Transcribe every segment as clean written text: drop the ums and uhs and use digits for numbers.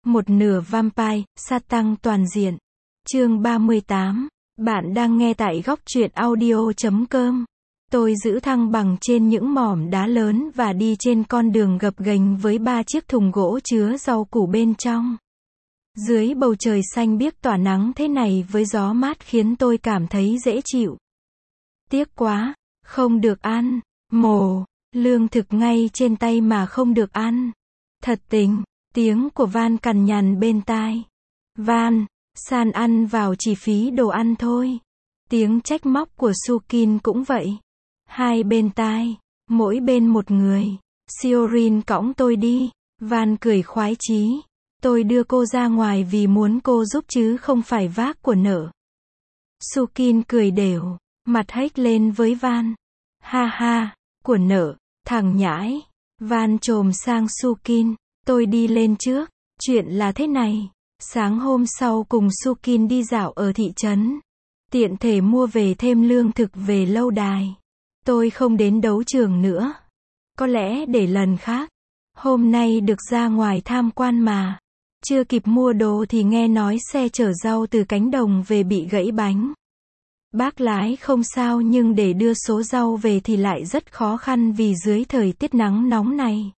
Một nửa vampire, sa tăng toàn diện. Chương 38. Bạn đang nghe tại góc truyện audio.com. Tôi giữ thăng bằng trên những mỏm đá lớn và đi trên con đường gập ghềnh với 3 chiếc thùng gỗ chứa rau củ bên trong. Dưới bầu trời xanh biếc tỏa nắng thế này với gió mát khiến tôi cảm thấy dễ chịu. Tiếc quá, không được ăn. Lương thực ngay trên tay mà không được ăn. Thật tình. Tiếng của Van cằn nhằn bên tai. Van, san ăn vào chỉ phí đồ ăn thôi. Tiếng trách móc của Sukin cũng vậy. Hai bên tai, mỗi bên một người. Siorin cõng tôi đi. Van cười khoái chí. Tôi đưa cô ra ngoài vì muốn cô giúp chứ không phải vác của nợ. Sukin cười đều, mặt hếch lên với Van. Ha ha, của nợ, thằng nhãi. Van chồm sang Sukin. Tôi đi lên trước. Chuyện là thế này. Sáng hôm sau cùng Sukin đi dạo ở thị trấn. Tiện thể mua về thêm lương thực về lâu đài. Tôi không đến đấu trường nữa. Có lẽ để lần khác. Hôm nay được ra ngoài tham quan mà. Chưa kịp mua đồ thì nghe nói xe chở rau từ cánh đồng về bị gãy bánh. Bác lái không sao nhưng để đưa số rau về thì lại rất khó khăn vì dưới thời tiết nắng nóng này.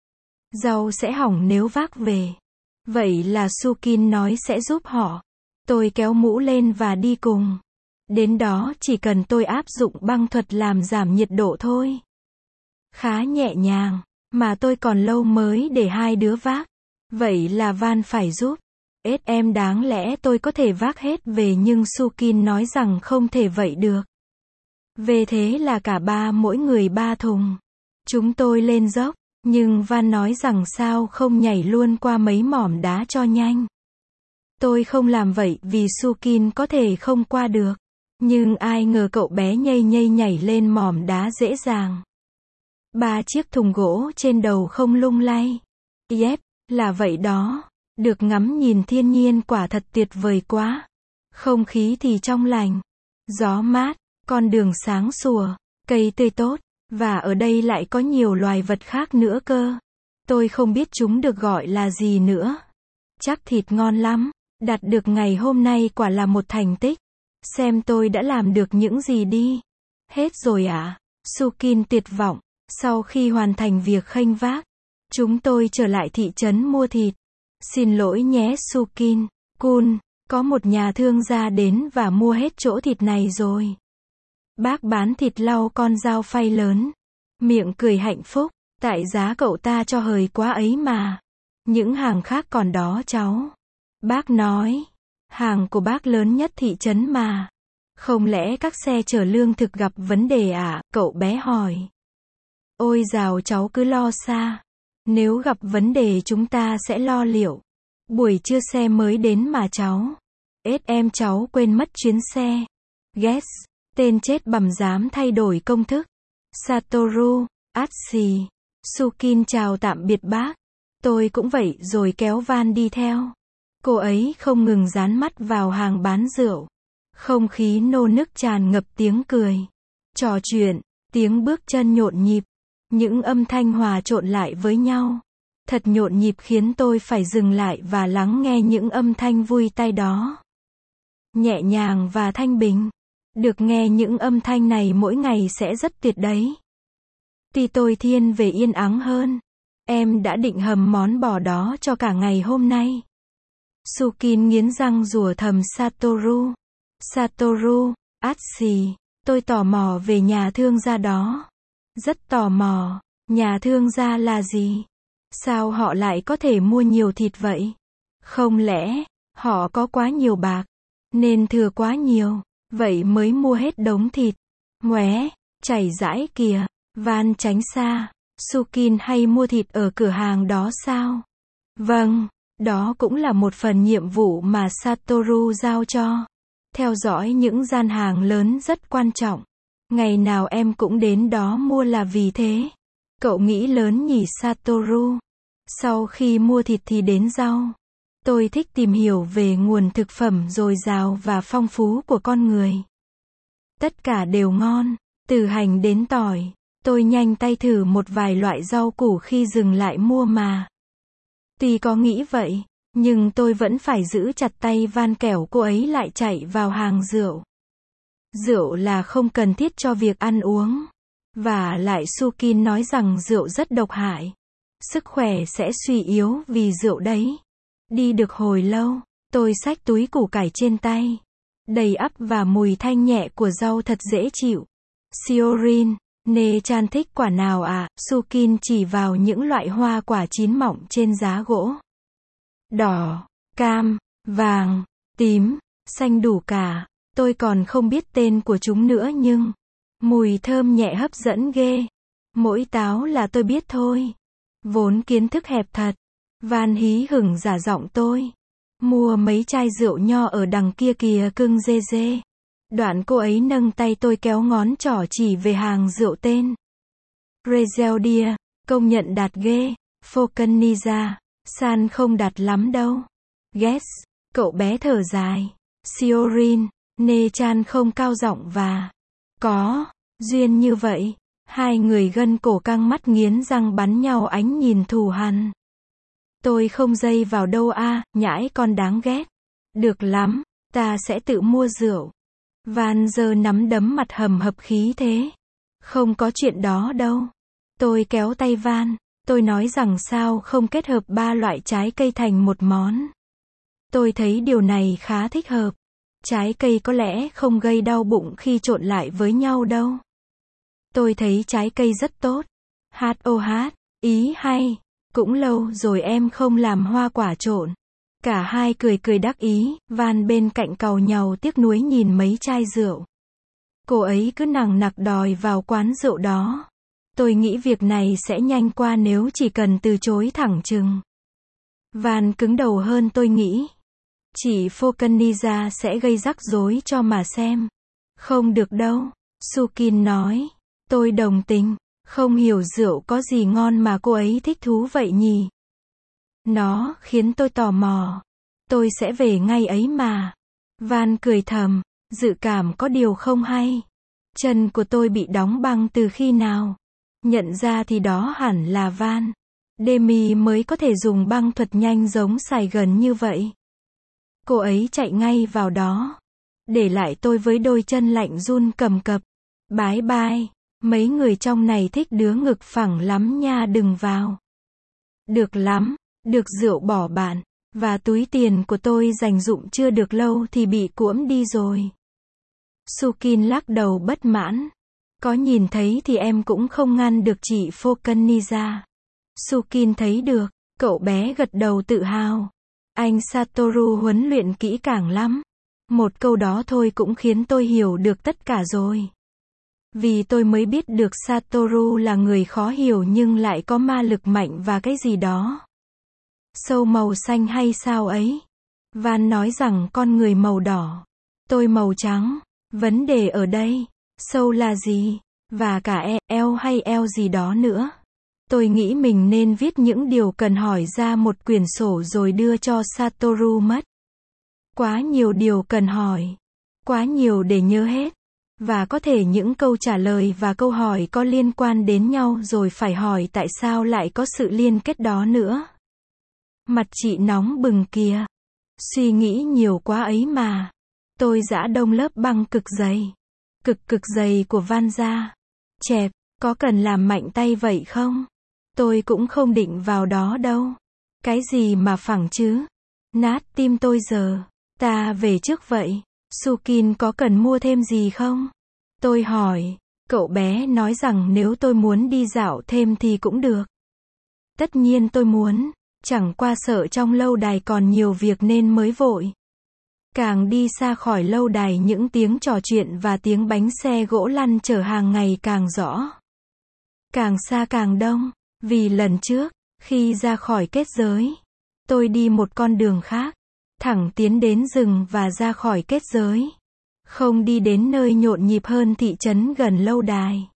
Rau sẽ hỏng nếu vác về. Vậy là Sukin nói sẽ giúp họ. Tôi kéo mũ lên và đi cùng. Đến đó chỉ cần tôi áp dụng băng thuật làm giảm nhiệt độ thôi. Khá nhẹ nhàng, mà tôi còn lâu mới để hai đứa vác. Vậy là Van phải giúp. Em đáng lẽ tôi có thể vác hết về nhưng Sukin nói rằng không thể vậy được. Về thế là cả ba mỗi người 3 thùng. Chúng tôi lên dốc. Nhưng Van nói rằng sao không nhảy luôn qua mấy mỏm đá cho nhanh. Tôi không làm vậy vì Sukin có thể không qua được. Nhưng ai ngờ cậu bé nhây nhây nhảy lên mỏm đá dễ dàng. 3 chiếc thùng gỗ trên đầu không lung lay. Yep, là vậy đó. Được ngắm nhìn thiên nhiên quả thật tuyệt vời quá. Không khí thì trong lành. Gió mát, con đường sáng sủa, cây tươi tốt. Và ở đây lại có nhiều loài vật khác nữa cơ. Tôi không biết chúng được gọi là gì nữa. Chắc thịt ngon lắm. Đạt được ngày hôm nay quả là một thành tích. Xem tôi đã làm được những gì đi. Hết rồi à? Sukin tuyệt vọng. Sau khi hoàn thành việc khênh vác, chúng tôi trở lại thị trấn mua thịt. Xin lỗi nhé Sukin. Kun, có một nhà thương gia đến và mua hết chỗ thịt này rồi. Bác bán thịt lau con dao phay lớn. Miệng cười hạnh phúc. Tại giá cậu ta cho hời quá ấy mà. Những hàng khác còn đó cháu. Bác nói. Hàng của bác lớn nhất thị trấn mà. Không lẽ các xe chở lương thực gặp vấn đề à? Cậu bé hỏi. Ôi dào cháu cứ lo xa. Nếu gặp vấn đề chúng ta sẽ lo liệu. Buổi trưa xe mới đến mà cháu. Em cháu quên mất chuyến xe. Guess. Tên chết bằm dám thay đổi công thức. Satoru, Atsi. Sukin chào tạm biệt bác. Tôi cũng vậy rồi kéo Van đi theo. Cô ấy không ngừng dán mắt vào hàng bán rượu. Không khí nô nức tràn ngập tiếng cười. Trò chuyện, tiếng bước chân nhộn nhịp. Những âm thanh hòa trộn lại với nhau. Thật nhộn nhịp khiến tôi phải dừng lại và lắng nghe những âm thanh vui tai đó. Nhẹ nhàng và thanh bình. Được nghe những âm thanh này mỗi ngày sẽ rất tuyệt đấy. Tuy tôi thiên về yên ắng hơn. Em đã định hầm món bò đó cho cả ngày hôm nay. Sukin nghiến răng rủa thầm Satoru. Satoru, Atsi. Tôi tò mò về nhà thương gia đó. Rất tò mò. Nhà thương gia là gì? Sao họ lại có thể mua nhiều thịt vậy? Không lẽ họ có quá nhiều bạc nên thừa quá nhiều, vậy mới mua hết đống thịt. Ngoé, chảy rãi kìa. Van tránh xa. Sukin hay mua thịt ở cửa hàng đó sao? Vâng, đó cũng là một phần nhiệm vụ mà Satoru giao cho. Theo dõi những gian hàng lớn rất quan trọng. Ngày nào em cũng đến đó mua là vì thế. Cậu nghĩ lớn nhỉ Satoru? Sau khi mua thịt thì đến rau. Tôi thích tìm hiểu về nguồn thực phẩm dồi dào và phong phú của con người. Tất cả đều ngon, từ hành đến tỏi. Tôi nhanh tay thử một vài loại rau củ khi dừng lại mua mà. Tuy có nghĩ vậy, Nhưng tôi vẫn phải giữ chặt tay van kẻo cô ấy lại chạy vào hàng rượu. Rượu là không cần thiết cho việc ăn uống. Và lại Sukin nói rằng rượu rất độc hại. Sức khỏe sẽ suy yếu vì rượu đấy. Đi được hồi lâu, tôi xách túi củ cải trên tay. Đầy ắp và mùi thanh nhẹ của rau thật dễ chịu. Siorin, Ne-chan thích quả nào à? Sukin chỉ vào những loại hoa quả chín mọng trên giá gỗ. Đỏ, cam, vàng, tím, xanh đủ cả. Tôi còn không biết tên của chúng nữa nhưng mùi thơm nhẹ hấp dẫn ghê. Mỗi táo là tôi biết thôi. Vốn kiến thức hẹp thật. Van hí hửng giả giọng tôi. Mua mấy chai rượu nho ở đằng kia kìa cưng dê dê. Đoạn cô ấy nâng tay tôi kéo ngón trỏ chỉ về hàng rượu tên Rezeldia, công nhận đạt ghê. Focaniza, san không đạt lắm đâu. Guess, cậu bé thở dài. Siorin, Ne-chan không cao giọng và có duyên như vậy. Hai người gân cổ căng mắt nghiến răng bắn nhau ánh nhìn thù hằn. Tôi không dây vào đâu a, nhãi con đáng ghét. Được lắm, ta sẽ tự mua rượu. Van giơ nắm đấm mặt hầm hập khí thế. Không có chuyện đó đâu. Tôi kéo tay Van. Tôi nói rằng sao không kết hợp ba loại trái cây thành một món. Tôi thấy điều này khá thích hợp. Trái cây có lẽ không gây đau bụng khi trộn lại với nhau đâu. Tôi thấy trái cây rất tốt. HOH, ý hay. Cũng lâu rồi em không làm hoa quả trộn. Cả hai cười cười đắc ý, Van bên cạnh càu nhàu tiếc nuối nhìn mấy chai rượu. Cô ấy cứ nằng nặc đòi vào quán rượu đó. Tôi nghĩ việc này sẽ nhanh qua nếu chỉ cần từ chối thẳng chừng. Van cứng đầu hơn tôi nghĩ. Chị Focaniza sẽ gây rắc rối cho mà xem. Không được đâu, Sukin nói. Tôi đồng tình. Không hiểu rượu có gì ngon mà cô ấy thích thú vậy nhỉ? Nó khiến tôi tò mò. Tôi sẽ về ngay ấy mà. Van cười thầm, dự cảm có điều không hay. Chân của tôi bị đóng băng từ khi nào? Nhận ra thì đó hẳn là Van. Demi mới có thể dùng băng thuật nhanh giống Sài Gòn như vậy. Cô ấy chạy ngay vào đó. Để lại tôi với đôi chân lạnh run cầm cập. Bái bai. Mấy người trong này thích đứa ngực phẳng lắm nha đừng vào. Được lắm, được rượu bỏ bạn, và túi tiền của tôi dành dụm chưa được lâu thì bị cuỗm đi rồi. Sukin lắc đầu bất mãn. Có nhìn thấy thì em cũng không ngăn được chị Focaniza. Sukin thấy được, cậu bé gật đầu tự hào. Anh Satoru huấn luyện kỹ càng lắm. Một câu đó thôi cũng khiến tôi hiểu được tất cả rồi. Vì tôi mới biết được Satoru là người khó hiểu nhưng lại có ma lực mạnh và cái gì đó. Sâu màu xanh hay sao ấy? Van nói rằng con người màu đỏ. Tôi màu trắng. Vấn đề ở đây, sâu là gì? Và cả eo hay eo gì đó nữa. Tôi nghĩ mình nên viết những điều cần hỏi ra một quyển sổ rồi đưa cho Satoru mất. Quá nhiều điều cần hỏi. Quá nhiều để nhớ hết. Và có thể những câu trả lời và câu hỏi có liên quan đến nhau rồi phải hỏi tại sao lại có sự liên kết đó nữa. Mặt chị nóng bừng kìa. Suy nghĩ nhiều quá ấy mà. Tôi giã đông lớp băng cực dày. Cực dày của Van ra. Chẹp, có cần làm mạnh tay vậy không? Tôi cũng không định vào đó đâu. Cái gì mà phẳng chứ? Nát tim tôi giờ. Ta về trước vậy. Sukin có cần mua thêm gì không? Tôi hỏi. Cậu bé nói rằng nếu tôi muốn đi dạo thêm thì cũng được. Tất nhiên tôi muốn. Chẳng qua sợ trong lâu đài còn nhiều việc nên mới vội. Càng đi xa khỏi lâu đài những tiếng trò chuyện và tiếng bánh xe gỗ lăn chở hàng ngày càng rõ. Càng xa càng đông. Vì lần trước, khi ra khỏi kết giới, tôi đi một con đường khác. Thẳng tiến đến rừng và ra khỏi kết giới. Không đi đến nơi nhộn nhịp hơn thị trấn gần lâu đài.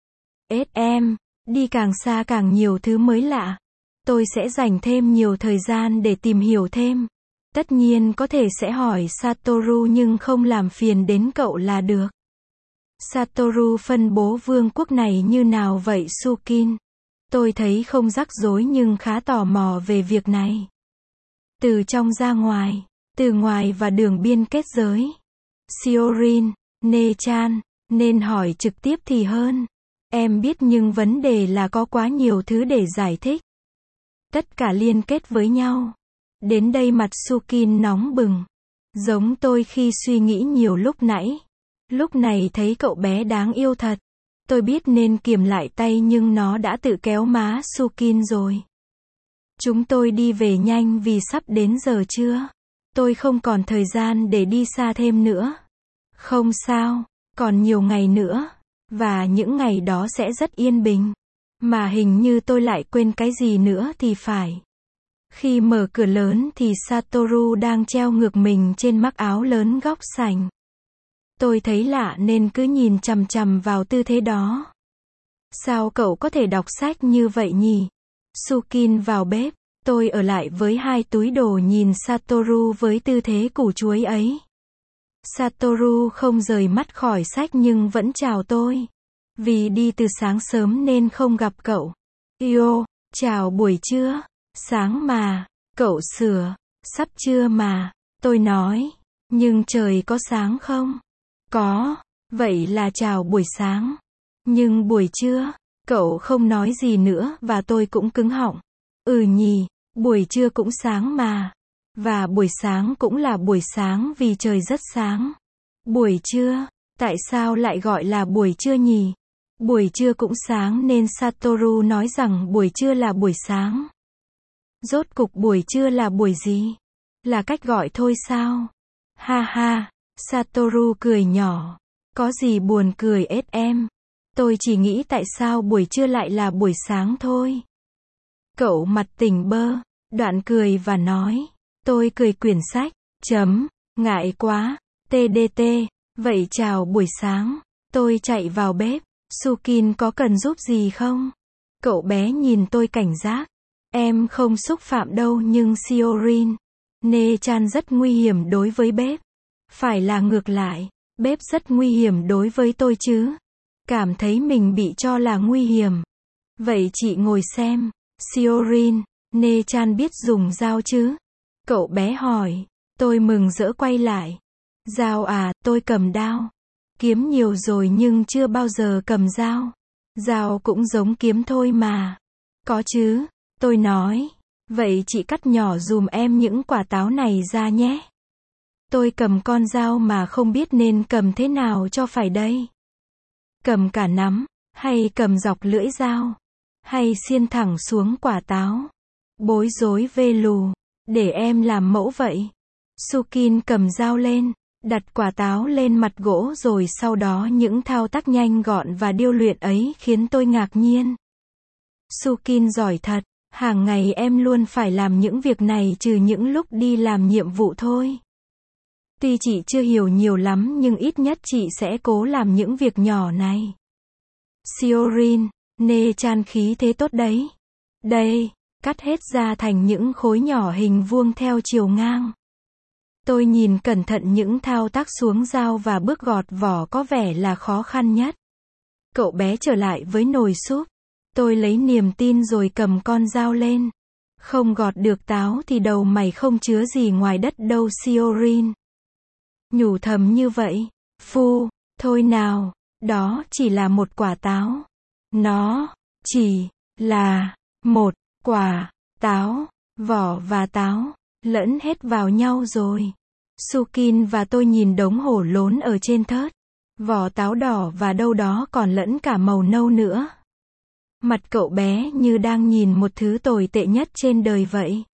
SM, đi càng xa càng nhiều thứ mới lạ. Tôi sẽ dành thêm nhiều thời gian để tìm hiểu thêm. Tất nhiên có thể sẽ hỏi Satoru nhưng không làm phiền đến cậu là được. Satoru phân bố vương quốc này như nào vậy Sukin? Tôi thấy không rắc rối nhưng khá tò mò về việc này. Từ trong ra ngoài, từ ngoài và đường biên kết giới. Siorin, Ne-chan, nên hỏi trực tiếp thì hơn. Em biết nhưng vấn đề là có quá nhiều thứ để giải thích. Tất cả liên kết với nhau. Đến đây mặt Sukin nóng bừng. Giống tôi khi suy nghĩ nhiều lúc nãy. Lúc này thấy cậu bé đáng yêu thật. Tôi biết nên kiềm lại tay nhưng nó đã tự kéo má Sukin rồi. Chúng tôi đi về nhanh vì sắp đến giờ trưa. Tôi không còn thời gian để đi xa thêm nữa. Không sao, còn nhiều ngày nữa. Và những ngày đó sẽ rất yên bình. Mà hình như tôi lại quên cái gì nữa thì phải. Khi mở cửa lớn thì Satoru đang treo ngược mình trên mắc áo lớn góc sảnh. Tôi thấy lạ nên cứ nhìn chằm chằm vào tư thế đó. Sao cậu có thể đọc sách như vậy nhỉ? Sukin vào bếp. Tôi ở lại với 2 túi đồ nhìn Satoru với tư thế củ chuối ấy. Satoru không rời mắt khỏi sách nhưng vẫn chào tôi. Vì đi từ sáng sớm nên không gặp cậu. Yo, chào buổi trưa. Sáng mà. Cậu sửa. Sắp trưa mà. Tôi nói. Nhưng trời có sáng không? Có. Vậy là chào buổi sáng. Nhưng buổi trưa, cậu không nói gì nữa và tôi cũng cứng họng. Ừ nhỉ, buổi trưa cũng sáng mà. Và buổi sáng cũng là buổi sáng vì trời rất sáng. Buổi trưa, tại sao lại gọi là buổi trưa nhỉ? Buổi trưa cũng sáng nên Satoru nói rằng buổi trưa là buổi sáng. Rốt cục buổi trưa là buổi gì? Là cách gọi thôi sao? Ha ha, Satoru cười nhỏ. Có gì buồn cười ết em? Tôi chỉ nghĩ tại sao buổi trưa lại là buổi sáng thôi. Cậu mặt tỉnh bơ, đoạn cười và nói. Tôi cười quyển sách, ngại quá, TDT, vậy chào buổi sáng. Tôi chạy vào bếp, Sukin có cần giúp gì không? Cậu bé nhìn tôi cảnh giác. Em không xúc phạm đâu nhưng Siorin, Ne-chan rất nguy hiểm đối với bếp. Phải là ngược lại, bếp rất nguy hiểm đối với tôi chứ. Cảm thấy mình bị cho là nguy hiểm. Vậy chị ngồi xem. Siorin, Ne-chan biết dùng dao chứ? Cậu bé hỏi. Tôi mừng rỡ quay lại. Dao à, tôi cầm đao. Kiếm nhiều rồi nhưng chưa bao giờ cầm dao. Dao cũng giống kiếm thôi mà. Có chứ, tôi nói. Vậy chị cắt nhỏ dùm em những quả táo này ra nhé. Tôi cầm con dao mà không biết nên cầm thế nào cho phải đây. Cầm cả nắm, hay cầm dọc lưỡi dao, hay xiên thẳng xuống quả táo. Bối rối vê lù, để em làm mẫu vậy. Sukin cầm dao lên, đặt quả táo lên mặt gỗ rồi sau đó những thao tác nhanh gọn và điêu luyện ấy khiến tôi ngạc nhiên. Sukin giỏi thật, hàng ngày em luôn phải làm những việc này trừ những lúc đi làm nhiệm vụ thôi. Tuy chị chưa hiểu nhiều lắm nhưng ít nhất chị sẽ cố làm những việc nhỏ này. Siorin, Ne-chan khí thế tốt đấy. Đây, cắt hết ra thành những khối nhỏ hình vuông theo chiều ngang. Tôi nhìn cẩn thận những thao tác xuống dao và bước gọt vỏ có vẻ là khó khăn nhất. Cậu bé trở lại với nồi súp. Tôi lấy niềm tin rồi cầm con dao lên. Không gọt được táo thì đầu mày không chứa gì ngoài đất đâu Siorin. Nhủ thầm như vậy. Phu, thôi nào, đó chỉ là một quả táo. Nó chỉ là một quả táo, vỏ và táo lẫn hết vào nhau rồi. Sukin và tôi nhìn đống hổ lốn ở trên thớt. Vỏ táo đỏ và đâu đó còn lẫn cả màu nâu nữa. Mặt cậu bé như đang nhìn một thứ tồi tệ nhất trên đời vậy.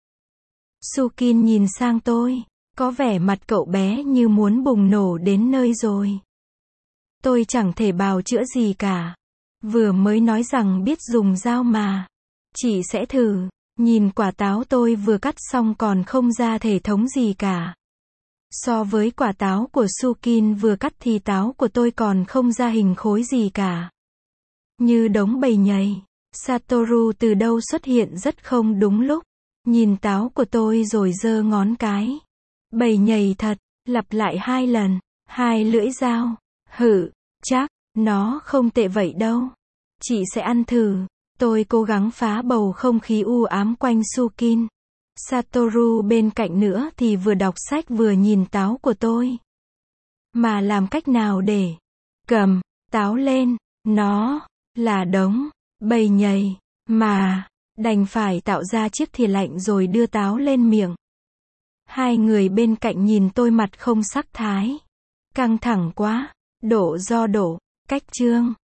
Sukin nhìn sang tôi. Có vẻ mặt cậu bé như muốn bùng nổ đến nơi rồi. Tôi chẳng thể bào chữa gì cả. Vừa mới nói rằng biết dùng dao mà. Chị sẽ thử. Nhìn quả táo tôi vừa cắt xong còn không ra thể thống gì cả. So với quả táo của Sukin vừa cắt thì táo của tôi còn không ra hình khối gì cả. Như đống bầy nhầy. Satoru từ đâu xuất hiện rất không đúng lúc. Nhìn táo của tôi rồi giơ ngón cái. Bầy nhầy thật, lặp lại 2 lần. 2 lưỡi dao. Hử, chắc, nó không tệ vậy đâu. Chị sẽ ăn thử. Tôi cố gắng phá bầu không khí u ám quanh Sukin. Satoru bên cạnh nữa thì vừa đọc sách vừa nhìn táo của tôi. Mà làm cách nào để cầm táo lên, nó là đống bầy nhầy, mà đành phải tạo ra chiếc thìa lạnh rồi đưa táo lên miệng. Hai người bên cạnh nhìn tôi mặt không sắc thái. Căng thẳng quá. Đổ. Cách chương